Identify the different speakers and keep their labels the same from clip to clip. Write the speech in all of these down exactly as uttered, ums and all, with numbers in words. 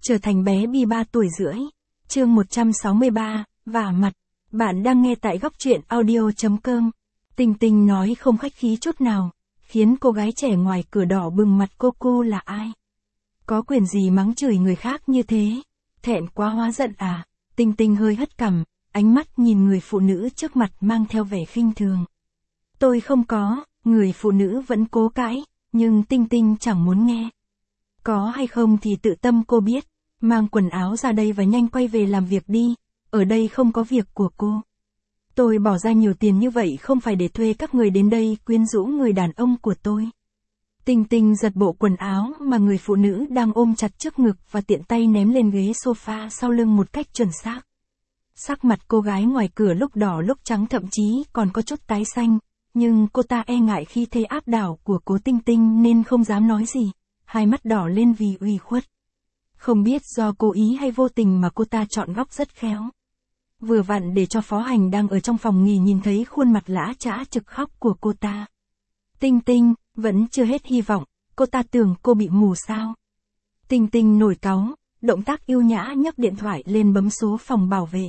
Speaker 1: Trở thành bé Bi ba tuổi rưỡi. Chương một trăm sáu mươi ba, vả mặt. Bạn đang nghe tại góc truyện audio.com. Tình Tình nói không khách khí chút nào, khiến cô gái trẻ ngoài cửa đỏ bừng mặt. Cô cô là ai? Có quyền gì mắng chửi người khác như thế? Thẹn quá hóa giận à? Tình Tình hơi hất cằm, ánh mắt nhìn người phụ nữ trước mặt mang theo vẻ khinh thường. Tôi không có, người phụ nữ vẫn cố cãi, nhưng Tinh Tinh chẳng muốn nghe. Có hay không thì tự tâm cô biết, mang quần áo ra đây và nhanh quay về làm việc đi, ở đây không có việc của cô. Tôi bỏ ra nhiều tiền như vậy không phải để thuê các người đến đây quyến rũ người đàn ông của tôi. Tinh Tinh giật bộ quần áo mà người phụ nữ đang ôm chặt trước ngực và tiện tay ném lên ghế sofa sau lưng một cách chuẩn xác. Sắc mặt cô gái ngoài cửa lúc đỏ lúc trắng, thậm chí còn có chút tái xanh, nhưng cô ta e ngại khi thế áp đảo của cố Tinh Tinh nên không dám nói gì, hai mắt đỏ lên vì ủy khuất. Không biết do cố ý hay vô tình mà cô ta chọn góc rất khéo. Vừa vặn để cho Phó Hành đang ở trong phòng nghỉ nhìn thấy khuôn mặt lã chã trực khóc của cô ta. Tinh Tinh, vẫn chưa hết hy vọng, cô ta tưởng cô bị mù sao. Tinh Tinh nổi cáu, động tác yêu nhã nhấc điện thoại lên bấm số phòng bảo vệ.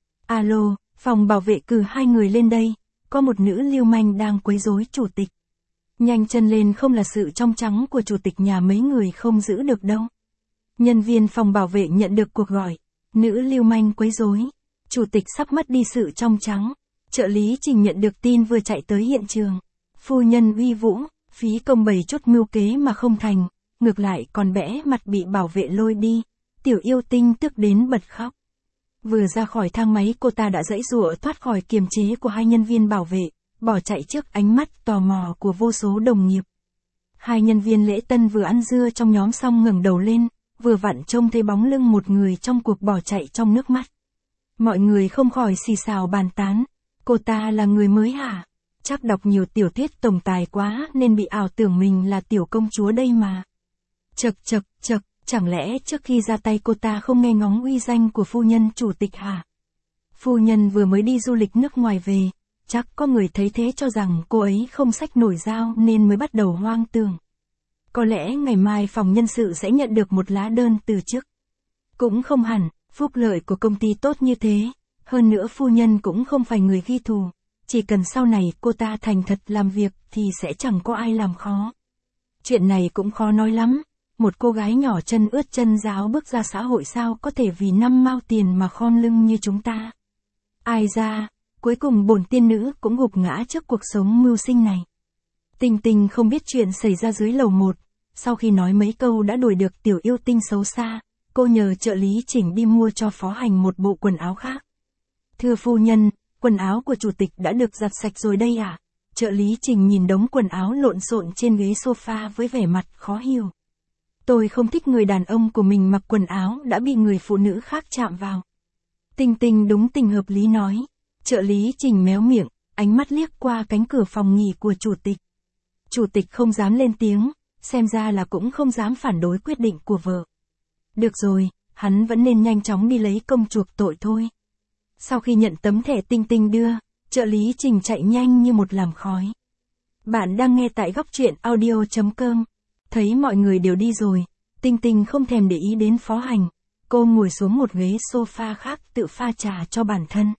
Speaker 1: Alo, phòng bảo vệ cử hai người lên đây, có một nữ lưu manh đang quấy rối chủ tịch. Nhanh chân lên, không là sự trong trắng của chủ tịch nhà mấy người không giữ được đâu. Nhân viên phòng bảo vệ nhận được cuộc gọi, nữ lưu manh quấy rối, chủ tịch sắp mất đi sự trong trắng. Trợ lý Trình nhận được tin vừa chạy tới hiện trường. Phu nhân uy vũ, phí công bày chút mưu kế mà không thành, ngược lại còn bẽ mặt bị bảo vệ lôi đi. Tiểu yêu Tinh tức đến bật khóc. Vừa ra khỏi thang máy cô ta đã giãy giụa thoát khỏi kiềm chế của hai nhân viên bảo vệ, bỏ chạy trước ánh mắt tò mò của vô số đồng nghiệp. Hai nhân viên lễ tân vừa ăn dưa trong nhóm xong ngẩng đầu lên, vừa vặn trông thấy bóng lưng một người trong cuộc bỏ chạy trong nước mắt. Mọi người không khỏi xì xào bàn tán, cô ta là người mới hả? Chắc đọc nhiều tiểu thuyết tổng tài quá nên bị ảo tưởng mình là tiểu công chúa đây mà. Chật chật chật, chẳng lẽ trước khi ra tay cô ta không nghe ngóng uy danh của phu nhân chủ tịch hả? Phu nhân vừa mới đi du lịch nước ngoài về, chắc có người thấy thế cho rằng cô ấy không xách nổi dao nên mới bắt đầu hoang tưởng. Có lẽ ngày mai phòng nhân sự sẽ nhận được một lá đơn từ chức. Cũng không hẳn, phúc lợi của công ty tốt như thế, hơn nữa phu nhân cũng không phải người ghi thù, chỉ cần sau này cô ta thành thật làm việc thì sẽ chẳng có ai làm khó. Chuyện này cũng khó nói lắm, một cô gái nhỏ chân ướt chân ráo bước ra xã hội sao có thể vì năm mao tiền mà khom lưng như chúng ta. Ai ra, cuối cùng bổn tiên nữ cũng gục ngã trước cuộc sống mưu sinh này. Tinh Tinh không biết chuyện xảy ra dưới lầu một, sau khi nói mấy câu đã đuổi được tiểu yêu Tinh xấu xa, cô nhờ trợ lý Chỉnh đi mua cho Phó Hành một bộ quần áo khác. Thưa phu nhân, quần áo của chủ tịch đã được giặt sạch rồi đây à? Trợ lý Trình nhìn đống quần áo lộn xộn trên ghế sofa với vẻ mặt khó hiểu. Tôi không thích người đàn ông của mình mặc quần áo đã bị người phụ nữ khác chạm vào. Tinh Tinh đúng tình hợp lý nói. Trợ lý Trình méo miệng, ánh mắt liếc qua cánh cửa phòng nghỉ của chủ tịch. Chủ tịch không dám lên tiếng, xem ra là cũng không dám phản đối quyết định của vợ. Được rồi, hắn vẫn nên nhanh chóng đi lấy công chuộc tội thôi. Sau khi nhận tấm thẻ Tinh Tinh đưa, trợ lý Trình chạy nhanh như một làn khói. Bạn đang nghe tại góc truyện audio.com. Thấy mọi người đều đi rồi, Tinh Tinh không thèm để ý đến Phó Hành. Cô ngồi xuống một ghế sofa khác tự pha trà cho bản thân.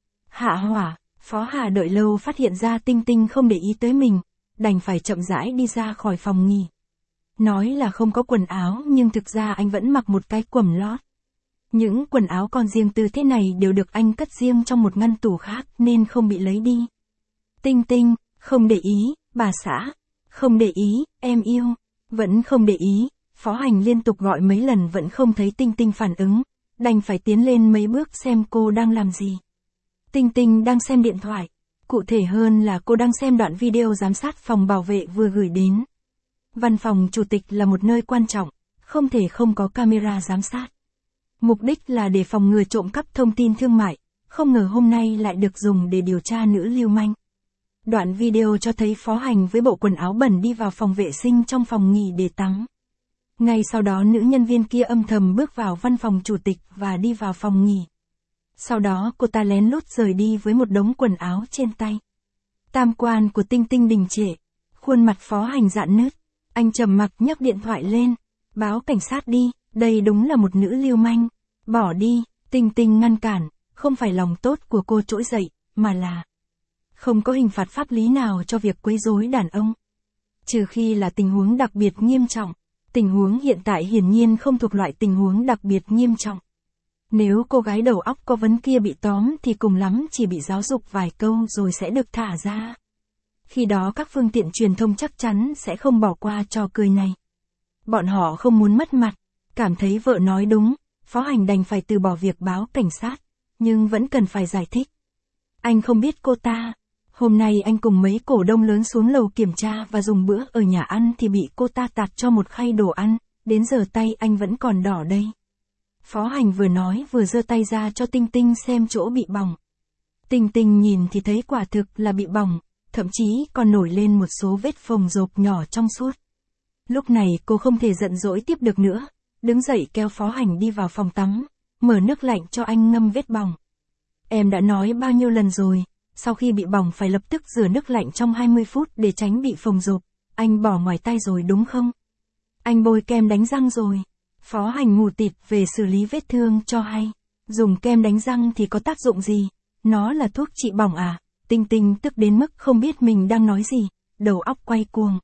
Speaker 1: Hạ hỏa, Phó Hà đợi lâu phát hiện ra Tinh Tinh không để ý tới mình, đành phải chậm rãi đi ra khỏi phòng nghỉ. Nói là không có quần áo nhưng thực ra anh vẫn mặc một cái quần lót. Những quần áo con riêng tư thế này đều được anh cất riêng trong một ngăn tủ khác nên không bị lấy đi. Tinh Tinh, không để ý, bà xã, không để ý, em yêu, vẫn không để ý. Phó Hành liên tục gọi mấy lần vẫn không thấy Tinh Tinh phản ứng, đành phải tiến lên mấy bước xem cô đang làm gì. Tinh Tinh đang xem điện thoại, cụ thể hơn là cô đang xem đoạn video giám sát phòng bảo vệ vừa gửi đến. Văn phòng chủ tịch là một nơi quan trọng, không thể không có camera giám sát. Mục đích là để phòng ngừa trộm cắp thông tin thương mại, không ngờ hôm nay lại được dùng để điều tra nữ lưu manh. Đoạn video cho thấy Phó Hành với bộ quần áo bẩn đi vào phòng vệ sinh trong phòng nghỉ để tắm. Ngay sau đó nữ nhân viên kia âm thầm bước vào văn phòng chủ tịch và đi vào phòng nghỉ. Sau đó cô ta lén lút rời đi với một đống quần áo trên tay. Tam quan của Tinh Tinh đình trệ, khuôn mặt Phó Hành rạn nứt, anh trầm mặc nhấc điện thoại lên, báo cảnh sát đi, Đây đúng là một nữ lưu manh. Bỏ đi, Tinh Tinh ngăn cản, không phải lòng tốt của cô trỗi dậy, mà là không có hình phạt pháp lý nào cho việc quấy rối đàn ông. Trừ khi là tình huống đặc biệt nghiêm trọng. Tình huống hiện tại hiển nhiên không thuộc loại tình huống đặc biệt nghiêm trọng. Nếu cô gái đầu óc có vấn kia bị tóm thì cùng lắm chỉ bị giáo dục vài câu rồi sẽ được thả ra. Khi đó các phương tiện truyền thông chắc chắn sẽ không bỏ qua trò cười này. Bọn họ không muốn mất mặt, cảm thấy vợ nói đúng, Phó Hành đành phải từ bỏ việc báo cảnh sát, nhưng vẫn cần phải giải thích. Anh không biết cô ta. Hôm nay anh cùng mấy cổ đông lớn xuống lầu kiểm tra và dùng bữa ở nhà ăn thì bị cô ta tạt cho một khay đồ ăn, đến giờ tay anh vẫn còn đỏ đây. Phó Hành vừa nói vừa giơ tay ra cho Tinh Tinh xem chỗ bị bỏng. Tinh Tinh nhìn thì thấy quả thực là bị bỏng, thậm chí còn nổi lên một số vết phồng rộp nhỏ trong suốt. Lúc này cô không thể giận dỗi tiếp được nữa, đứng dậy kéo Phó Hành đi vào phòng tắm, mở nước lạnh cho anh ngâm vết bỏng. Em đã nói bao nhiêu lần rồi, sau khi bị bỏng phải lập tức rửa nước lạnh trong hai mươi phút để tránh bị phồng rộp. Anh bỏ ngoài tay rồi đúng không? Anh bôi kem đánh răng rồi. Phó Hành mù tịt về xử lý vết thương cho hay. Dùng kem đánh răng thì có tác dụng gì? Nó là thuốc trị bỏng à? Tinh Tinh tức đến mức không biết mình đang nói gì, đầu óc quay cuồng.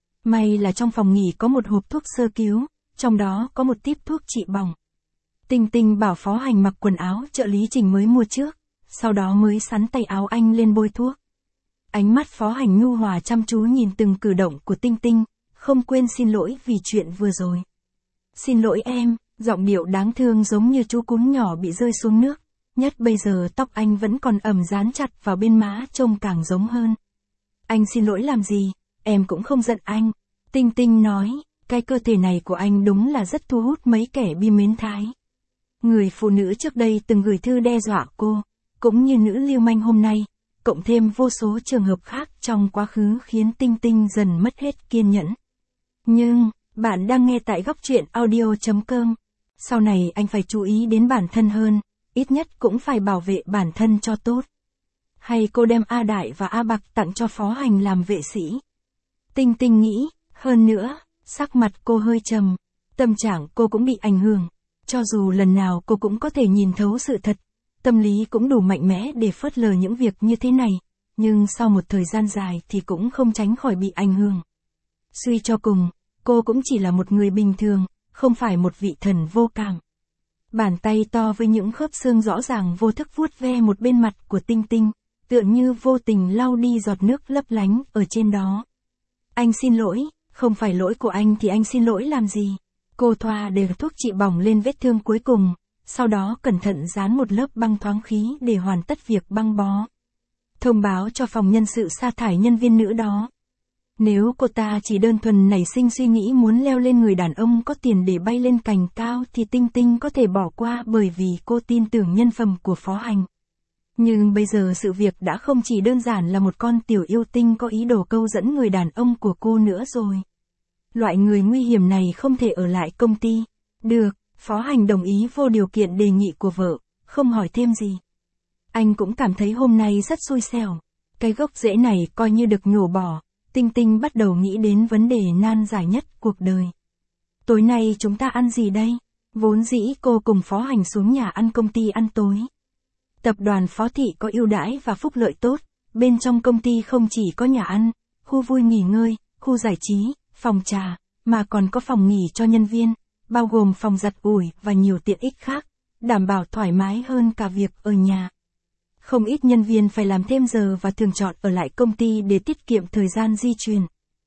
Speaker 1: May là trong phòng nghỉ có một hộp thuốc sơ cứu, trong đó có một típ thuốc trị bỏng. Tinh Tinh bảo Phó Hành mặc quần áo trợ lý Trình mới mua trước, sau đó mới sắn tay áo anh lên bôi thuốc. Ánh mắt Phó Hành nhu hòa chăm chú nhìn từng cử động của Tinh Tinh, không quên xin lỗi vì chuyện vừa rồi. Xin lỗi em, giọng điệu đáng thương giống như chú cún nhỏ bị rơi xuống nước, nhất bây giờ tóc anh vẫn còn ẩm dán chặt vào bên má trông càng giống hơn. Anh xin lỗi làm gì, em cũng không giận anh. Tinh Tinh nói, cái cơ thể này của anh đúng là rất thu hút mấy kẻ bi mến thái. Người phụ nữ trước đây từng gửi thư đe dọa cô, cũng như nữ lưu manh hôm nay, cộng thêm vô số trường hợp khác trong quá khứ khiến Tinh Tinh dần mất hết kiên nhẫn. Nhưng, bạn đang nghe tại góc truyện audio chấm com. Sau này anh phải chú ý đến bản thân hơn, ít nhất cũng phải bảo vệ bản thân cho tốt. Hay cô đem A Đại và A Bạc tặng cho Phó Hành làm vệ sĩ? Tinh Tinh nghĩ, hơn nữa, sắc mặt cô hơi trầm, tâm trạng cô cũng bị ảnh hưởng. Cho dù lần nào cô cũng có thể nhìn thấu sự thật, tâm lý cũng đủ mạnh mẽ để phớt lờ những việc như thế này, nhưng sau một thời gian dài thì cũng không tránh khỏi bị ảnh hưởng. Suy cho cùng, cô cũng chỉ là một người bình thường, không phải một vị thần vô cảm. Bàn tay to với những khớp xương rõ ràng vô thức vuốt ve một bên mặt của Tinh Tinh, tựa như vô tình lau đi giọt nước lấp lánh ở trên đó. Anh xin lỗi, không phải lỗi của anh thì anh xin lỗi làm gì? Cô thoa đều thuốc trị bỏng lên vết thương cuối cùng, sau đó cẩn thận dán một lớp băng thoáng khí để hoàn tất việc băng bó. Thông báo cho phòng nhân sự sa thải nhân viên nữ đó. Nếu cô ta chỉ đơn thuần nảy sinh suy nghĩ muốn leo lên người đàn ông có tiền để bay lên cành cao thì Tinh Tinh có thể bỏ qua bởi vì cô tin tưởng nhân phẩm của Phó Hành. Nhưng bây giờ sự việc đã không chỉ đơn giản là một con tiểu yêu tinh có ý đồ câu dẫn người đàn ông của cô nữa rồi. Loại người nguy hiểm này không thể ở lại công ty. Được, Phó Hành đồng ý vô điều kiện đề nghị của vợ, không hỏi thêm gì. Anh cũng cảm thấy hôm nay rất xui xẻo. Cái gốc rễ này coi như được nhổ bỏ. Tinh Tinh bắt đầu nghĩ đến vấn đề nan giải nhất cuộc đời. Tối nay chúng ta ăn gì đây? Vốn dĩ cô cùng Phó Hành xuống nhà ăn công ty ăn tối. Tập đoàn Phó Thị có ưu đãi và phúc lợi tốt, bên trong công ty không chỉ có nhà ăn, khu vui nghỉ ngơi, khu giải trí, phòng trà, mà còn có phòng nghỉ cho nhân viên, bao gồm phòng giặt ủi và nhiều tiện ích khác, đảm bảo thoải mái hơn cả việc ở nhà. Không ít nhân viên phải làm thêm giờ và thường chọn ở lại công ty để tiết kiệm thời gian di chuyển.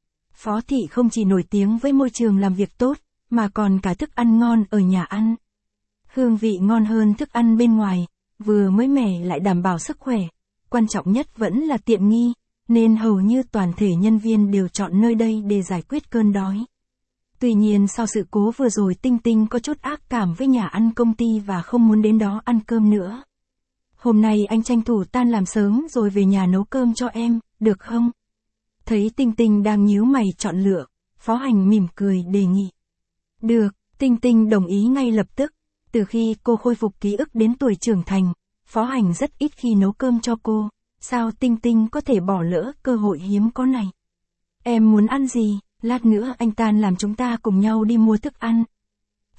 Speaker 1: Phó Thị không chỉ nổi tiếng với môi trường làm việc tốt, mà còn cả thức ăn ngon ở nhà ăn. Hương vị ngon hơn thức ăn bên ngoài, vừa mới mẻ lại đảm bảo sức khỏe, quan trọng nhất vẫn là tiện nghi, nên hầu như toàn thể nhân viên đều chọn nơi đây để giải quyết cơn đói. Tuy nhiên sau sự cố vừa rồi Tinh Tinh có chút ác cảm với nhà ăn công ty và không muốn đến đó ăn cơm nữa. Hôm nay anh tranh thủ tan làm sớm rồi về nhà nấu cơm cho em, được không? Thấy Tinh Tinh đang nhíu mày chọn lựa, Phó Hành mỉm cười đề nghị. Được, Tinh Tinh đồng ý ngay lập tức. Từ khi cô khôi phục ký ức đến tuổi trưởng thành, Phó Hành rất ít khi nấu cơm cho cô, sao Tinh Tinh có thể bỏ lỡ cơ hội hiếm có này? Em muốn ăn gì, lát nữa anh tan làm chúng ta cùng nhau đi mua thức ăn.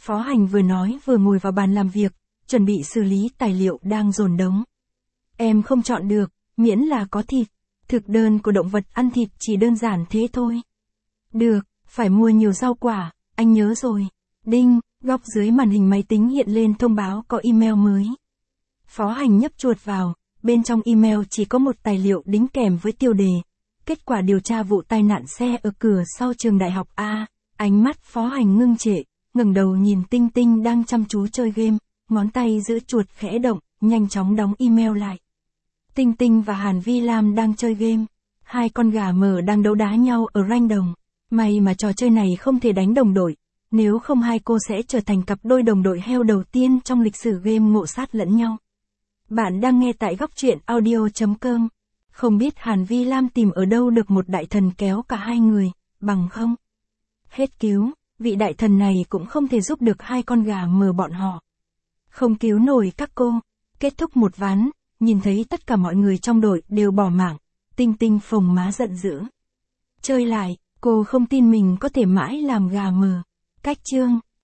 Speaker 1: Phó Hành vừa nói vừa ngồi vào bàn làm việc, chuẩn bị xử lý tài liệu đang dồn đống. Em không chọn được, miễn là có thịt. Thực đơn của động vật ăn thịt chỉ đơn giản thế thôi. Được, phải mua nhiều rau quả, anh nhớ rồi. Đinh, góc dưới màn hình máy tính hiện lên thông báo có email mới. Phó Hành nhấp chuột vào, bên trong email chỉ có một tài liệu đính kèm với tiêu đề. Kết quả điều tra vụ tai nạn xe ở cửa sau trường đại học A. Ánh mắt Phó Hành ngưng trệ, ngẩng đầu nhìn Tinh Tinh đang chăm chú chơi game, ngón tay giữ chuột khẽ động, nhanh chóng đóng email lại. Tinh Tinh và Hàn Vi Lam đang chơi game. Hai con gà mờ đang đấu đá nhau ở ranh đồng. May mà trò chơi này không thể đánh đồng đội. Nếu không hai cô sẽ trở thành cặp đôi đồng đội heo đầu tiên trong lịch sử game ngộ sát lẫn nhau. Bạn đang nghe tại góc truyện audio chấm com. Không biết Hàn Vi Lam tìm ở đâu được một đại thần kéo cả hai người, bằng không? Hết cứu, vị đại thần này cũng không thể giúp được hai con gà mờ bọn họ. Không cứu nổi các cô. Kết thúc một ván, nhìn thấy tất cả mọi người trong đội đều bỏ mạng. Tinh Tinh phồng má giận dữ. Chơi lại, cô không tin mình có thể mãi làm gà mờ. Cách chương